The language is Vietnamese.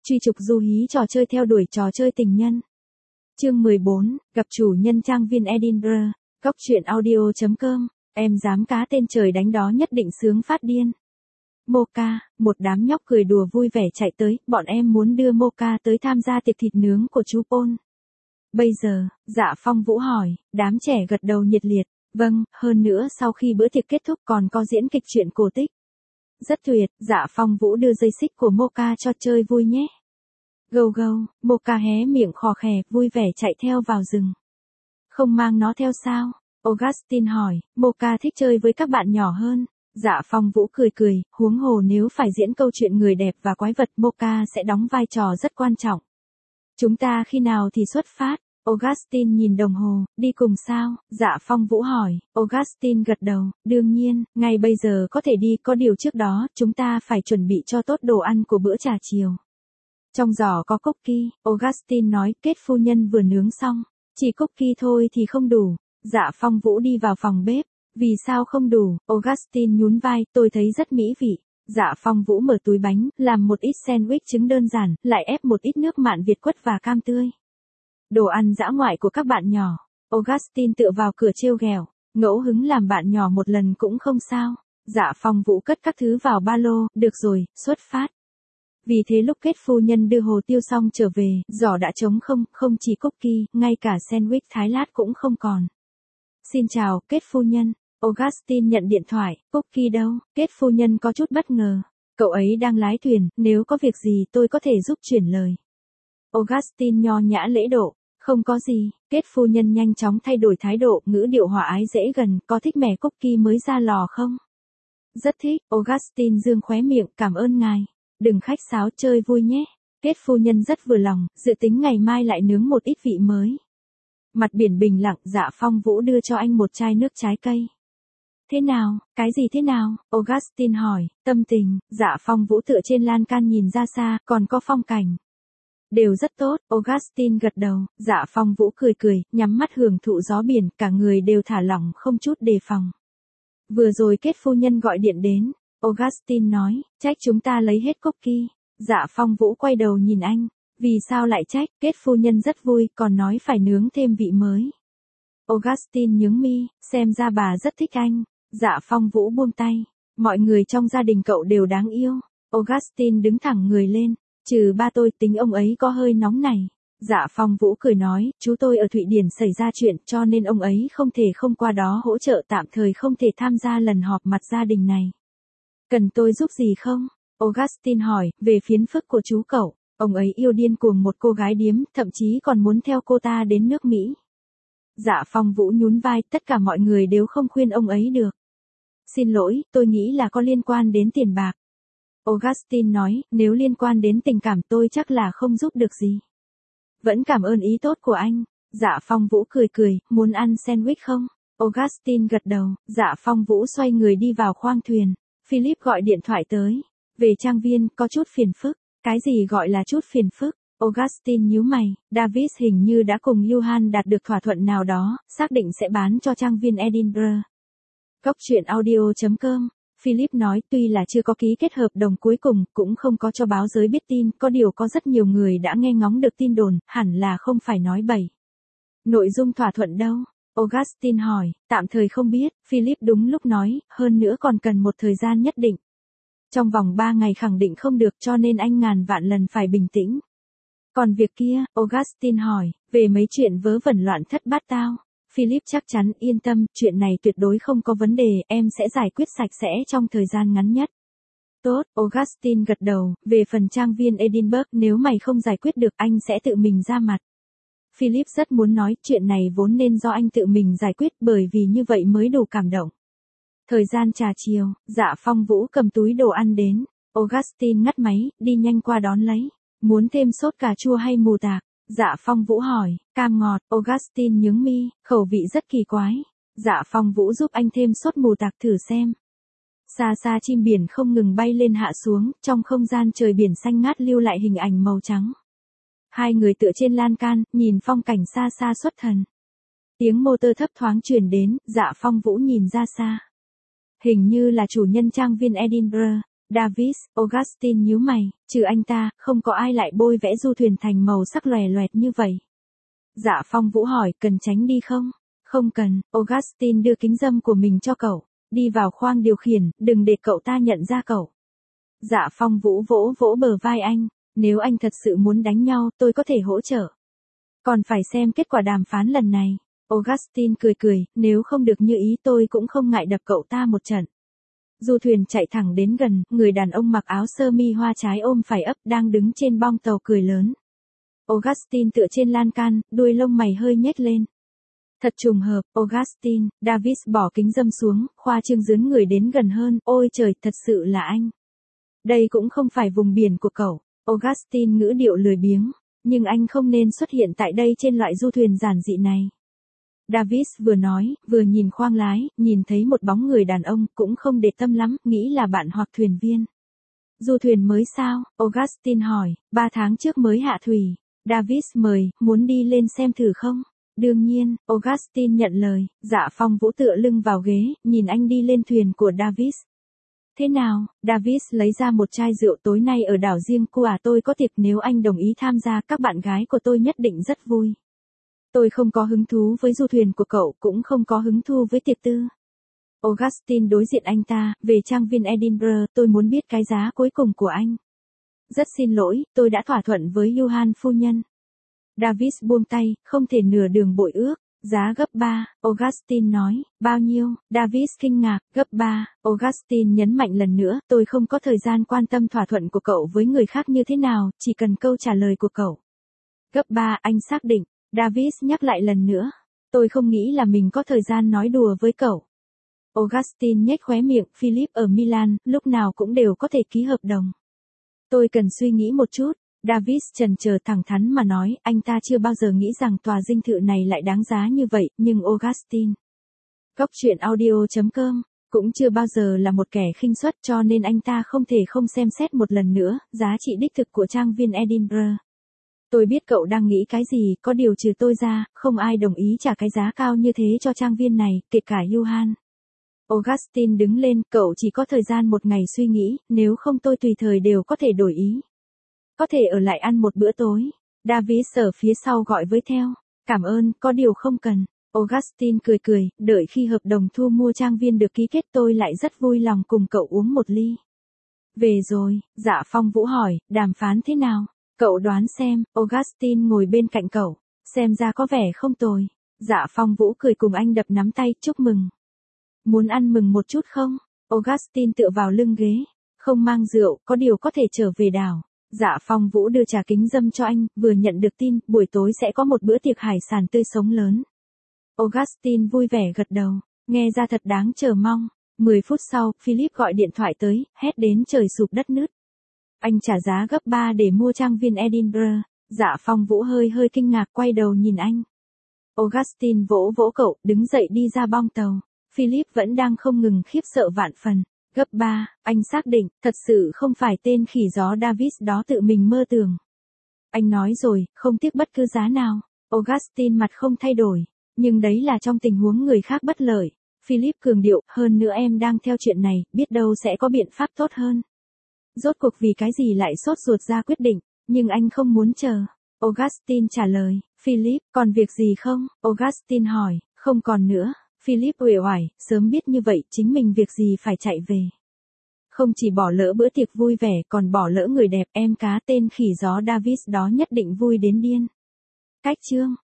Truy trục du hí trò chơi theo đuổi trò chơi tình nhân. Chương 14, gặp chủ nhân trang viên Edinburgh, Cóc truyện audio.com, em dám cá tên trời đánh đó nhất định sướng phát điên. Mocha, một đám nhóc cười đùa vui vẻ chạy tới, bọn em muốn đưa Mocha tới tham gia tiệc thịt nướng của chú Paul. Bây giờ, Dạ Phong Vũ hỏi, đám trẻ gật đầu nhiệt liệt, vâng, hơn nữa sau khi bữa tiệc kết thúc còn có diễn kịch truyện cổ tích. Rất tuyệt, Dạ Phong Vũ đưa dây xích của Mocha cho chơi vui nhé. Gâu gâu, Mocha hé miệng khò khè, vui vẻ chạy theo vào rừng. Không mang nó theo sao? Augustine hỏi, Mocha thích chơi với các bạn nhỏ hơn. Dạ Phong Vũ cười cười, huống hồ nếu phải diễn câu chuyện người đẹp và quái vật, Mocha sẽ đóng vai trò rất quan trọng. Chúng ta khi nào thì xuất phát? Augustine nhìn đồng hồ, đi cùng sao? Dạ Phong Vũ hỏi, Augustine gật đầu, đương nhiên, ngay bây giờ có thể đi, có điều trước đó, chúng ta phải chuẩn bị cho tốt đồ ăn của bữa trà chiều. Trong giỏ có cookie, Augustine nói, Kết phu nhân vừa nướng xong, chỉ cookie thôi thì không đủ. Dạ Phong Vũ đi vào phòng bếp, vì sao không đủ? Augustine nhún vai, tôi thấy rất mỹ vị. Dạ Phong Vũ mở túi bánh, làm một ít sandwich trứng đơn giản, lại ép một ít nước mạn Việt quất và cam tươi. Đồ ăn dã ngoại của các bạn nhỏ. Augustine tựa vào cửa trêu ghẹo, ngẫu hứng làm bạn nhỏ một lần cũng không sao. Dạ Phong Vũ cất các thứ vào ba lô, được rồi, xuất phát. Vì thế lúc Kết phu nhân đưa hồ tiêu xong trở về, giỏ đã trống không, không chỉ cookie, ngay cả sandwich thái lát cũng không còn. Xin chào, Kết phu nhân. Augustine nhận điện thoại, cookie đâu? Kết phu nhân có chút bất ngờ. Cậu ấy đang lái thuyền, nếu có việc gì tôi có thể giúp chuyển lời. Augustine nho nhã lễ độ, không có gì. Kết phu nhân nhanh chóng thay đổi thái độ, ngữ điệu hòa ái dễ gần, có thích mẻ cookie mới ra lò không? Rất thích. Augustine dương khóe miệng, cảm ơn ngài. Đừng khách sáo, chơi vui nhé. Kết phu nhân rất vừa lòng, dự tính ngày mai lại nướng một ít vị mới. Mặt biển bình lặng, Dạ Phong Vũ đưa cho anh một chai nước trái cây. Thế nào, cái gì thế nào? Augustine hỏi, tâm tình. Dạ Phong Vũ tựa trên lan can nhìn ra xa, còn có phong cảnh. Đều rất tốt, Augustine gật đầu. Dạ Phong Vũ cười cười, nhắm mắt hưởng thụ gió biển, cả người đều thả lỏng, không chút đề phòng. Vừa rồi Kết phu nhân gọi điện đến. Augustine nói, trách chúng ta lấy hết cookie. Dạ Phong Vũ quay đầu nhìn anh. Vì sao lại trách? Kết phu nhân rất vui, còn nói phải nướng thêm vị mới. Augustine nhướng mi, xem ra bà rất thích anh. Dạ Phong Vũ buông tay. Mọi người trong gia đình cậu đều đáng yêu. Augustine đứng thẳng người lên. Trừ ba tôi, tính ông ấy có hơi nóng này. Dạ Phong Vũ cười nói, chú tôi ở Thụy Điển xảy ra chuyện cho nên ông ấy không thể không qua đó hỗ trợ, tạm thời không thể tham gia lần họp mặt gia đình này. Cần tôi giúp gì không? Augustine hỏi, về phiền phức của chú cậu. Ông ấy yêu điên cuồng một cô gái điếm, thậm chí còn muốn theo cô ta đến nước Mỹ. Dạ Phong Vũ nhún vai, tất cả mọi người đều không khuyên ông ấy được. Xin lỗi, tôi nghĩ là có liên quan đến tiền bạc. Augustine nói, nếu liên quan đến tình cảm tôi chắc là không giúp được gì. Vẫn cảm ơn ý tốt của anh. Dạ Phong Vũ cười cười, muốn ăn sandwich không? Augustine gật đầu. Dạ Phong Vũ xoay người đi vào khoang thuyền. Philip gọi điện thoại tới. Về trang viên, có chút phiền phức. Cái gì gọi là chút phiền phức? Augustine nhíu mày, David hình như đã cùng Johan đạt được thỏa thuận nào đó, xác định sẽ bán cho trang viên Edinburgh. Cóc truyện audio.com, Philip nói tuy là chưa có ký kết hợp đồng cuối cùng, cũng không có cho báo giới biết tin, có điều có rất nhiều người đã nghe ngóng được tin đồn, hẳn là không phải nói bậy. Nội dung thỏa thuận đâu? Augustine hỏi, tạm thời không biết, Philip đúng lúc nói, hơn nữa còn cần một thời gian nhất định. Trong vòng 3 ngày khẳng định không được cho nên anh ngàn vạn lần phải bình tĩnh. Còn việc kia, Augustine hỏi, về mấy chuyện vớ vẩn loạn thất bát tao. Philip chắc chắn, yên tâm, chuyện này tuyệt đối không có vấn đề, em sẽ giải quyết sạch sẽ trong thời gian ngắn nhất. Tốt, Augustine gật đầu, về phần trang viên Edinburgh, nếu mày không giải quyết được anh sẽ tự mình ra mặt. Philip rất muốn nói, chuyện này vốn nên do anh tự mình giải quyết bởi vì như vậy mới đủ cảm động. Thời gian trà chiều, Dạ Phong Vũ cầm túi đồ ăn đến. Augustine ngắt máy, đi nhanh qua đón lấy. Muốn thêm sốt cà chua hay mù tạc? Dạ Phong Vũ hỏi, cam ngọt. Augustine nhướng mi, khẩu vị rất kỳ quái. Dạ Phong Vũ giúp anh thêm sốt mù tạc thử xem. Xa xa chim biển không ngừng bay lên hạ xuống, trong không gian trời biển xanh ngát lưu lại hình ảnh màu trắng. Hai người tựa trên lan can, nhìn phong cảnh xa xa xuất thần. Tiếng motor thấp thoáng truyền đến, Dạ Phong Vũ nhìn ra xa. Hình như là chủ nhân trang viên Edinburgh. Davis, Augustine nhíu mày, trừ anh ta, không có ai lại bôi vẽ du thuyền thành màu sắc lòe loẹt như vậy. Dạ Phong Vũ hỏi, cần tránh đi không? Không cần, Augustine đưa kính râm của mình cho cậu. Đi vào khoang điều khiển, đừng để cậu ta nhận ra cậu. Dạ Phong Vũ vỗ vỗ bờ vai anh. Nếu anh thật sự muốn đánh nhau, tôi có thể hỗ trợ. Còn phải xem kết quả đàm phán lần này. Augustine cười cười, nếu không được như ý tôi cũng không ngại đập cậu ta một trận. Du thuyền chạy thẳng đến gần, người đàn ông mặc áo sơ mi hoa trái ôm phải ấp đang đứng trên bong tàu cười lớn. Augustine tựa trên lan can, đuôi lông mày hơi nhếch lên. Thật trùng hợp, Augustine. Davis bỏ kính râm xuống, khoa trương dướn người đến gần hơn, ôi trời, thật sự là anh. Đây cũng không phải vùng biển của cậu. Augustine ngữ điệu lười biếng, nhưng anh không nên xuất hiện tại đây trên loại du thuyền giản dị này. Davis vừa nói, vừa nhìn khoang lái, nhìn thấy một bóng người đàn ông, cũng không để tâm lắm, nghĩ là bạn hoặc thuyền viên. Du thuyền mới sao? Augustine hỏi, 3 tháng trước mới hạ thủy. Davis mời, muốn đi lên xem thử không? Đương nhiên, Augustine nhận lời. Dạ Phong Vũ tựa lưng vào ghế, nhìn anh đi lên thuyền của Davis. Thế nào? Davis lấy ra một chai rượu, tối nay ở đảo riêng cô tôi có tiệc, nếu anh đồng ý tham gia, các bạn gái của tôi nhất định rất vui. Tôi không có hứng thú với du thuyền của cậu, cũng không có hứng thú với tiệc tư. Augustine đối diện anh ta, về trang viên Edinburgh, tôi muốn biết cái giá cuối cùng của anh. Rất xin lỗi, tôi đã thỏa thuận với Johan phu nhân. Davis buông tay, không thể nửa đường bội ước. Giá gấp 3, Augustine nói, bao nhiêu? Davis kinh ngạc, gấp 3, Augustine nhấn mạnh lần nữa, tôi không có thời gian quan tâm thỏa thuận của cậu với người khác như thế nào, chỉ cần câu trả lời của cậu. Gấp 3, anh xác định. Davis nhắc lại lần nữa, tôi không nghĩ là mình có thời gian nói đùa với cậu. Augustine nhếch khóe miệng, Philip ở Milan, lúc nào cũng đều có thể ký hợp đồng. Tôi cần suy nghĩ một chút. Davis chần chờ thẳng thắn mà nói, anh ta chưa bao giờ nghĩ rằng tòa dinh thự này lại đáng giá như vậy, nhưng Augustine. Góc truyện audio.com, cũng chưa bao giờ là một kẻ khinh suất, cho nên anh ta không thể không xem xét một lần nữa, giá trị đích thực của trang viên Edinburgh. Tôi biết cậu đang nghĩ cái gì, có điều trừ tôi ra, không ai đồng ý trả cái giá cao như thế cho trang viên này, kể cả Johan. Augustine đứng lên, cậu chỉ có thời gian một ngày suy nghĩ, nếu không tôi tùy thời đều có thể đổi ý. Có thể ở lại ăn một bữa tối. Davis ở phía sau gọi với theo. Cảm ơn, có điều không cần. Augustine cười cười, đợi khi hợp đồng thu mua trang viên được ký kết tôi lại rất vui lòng cùng cậu uống một ly. Về rồi, Dạ Phong Vũ hỏi, đàm phán thế nào? Cậu đoán xem, Augustine ngồi bên cạnh cậu. Xem ra có vẻ không tồi. Dạ Phong Vũ cười cùng anh đập nắm tay, chúc mừng. Muốn ăn mừng một chút không? Augustine tựa vào lưng ghế. Không mang rượu, có điều có thể trở về đảo. Dạ Phong Vũ đưa trà kính râm cho anh, vừa nhận được tin, buổi tối sẽ có một bữa tiệc hải sản tươi sống lớn. Augustine vui vẻ gật đầu, nghe ra thật đáng chờ mong. 10 phút sau, Philip gọi điện thoại tới, hét đến trời sụp đất nứt. Anh trả giá gấp 3 để mua trang viên Edinburgh. Dạ Phong Vũ hơi kinh ngạc quay đầu nhìn anh. Augustine vỗ vỗ cậu, đứng dậy đi ra bong tàu. Philip vẫn đang không ngừng khiếp sợ vạn phần. Gấp 3, anh xác định, thật sự không phải tên khỉ gió Davis đó tự mình mơ tưởng. Anh nói rồi, không tiếc bất cứ giá nào. Augustine mặt không thay đổi. Nhưng đấy là trong tình huống người khác bất lợi. Philip cường điệu, hơn nữa em đang theo chuyện này, biết đâu sẽ có biện pháp tốt hơn. Rốt cuộc vì cái gì lại sốt ruột ra quyết định, nhưng anh không muốn chờ. Augustine trả lời, Philip, còn việc gì không? Augustine hỏi, không còn nữa. Philip uể oải, sớm biết như vậy chính mình việc gì phải chạy về. Không chỉ bỏ lỡ bữa tiệc vui vẻ còn bỏ lỡ người đẹp em cá tên khỉ gió Davis đó nhất định vui đến điên. Cách chương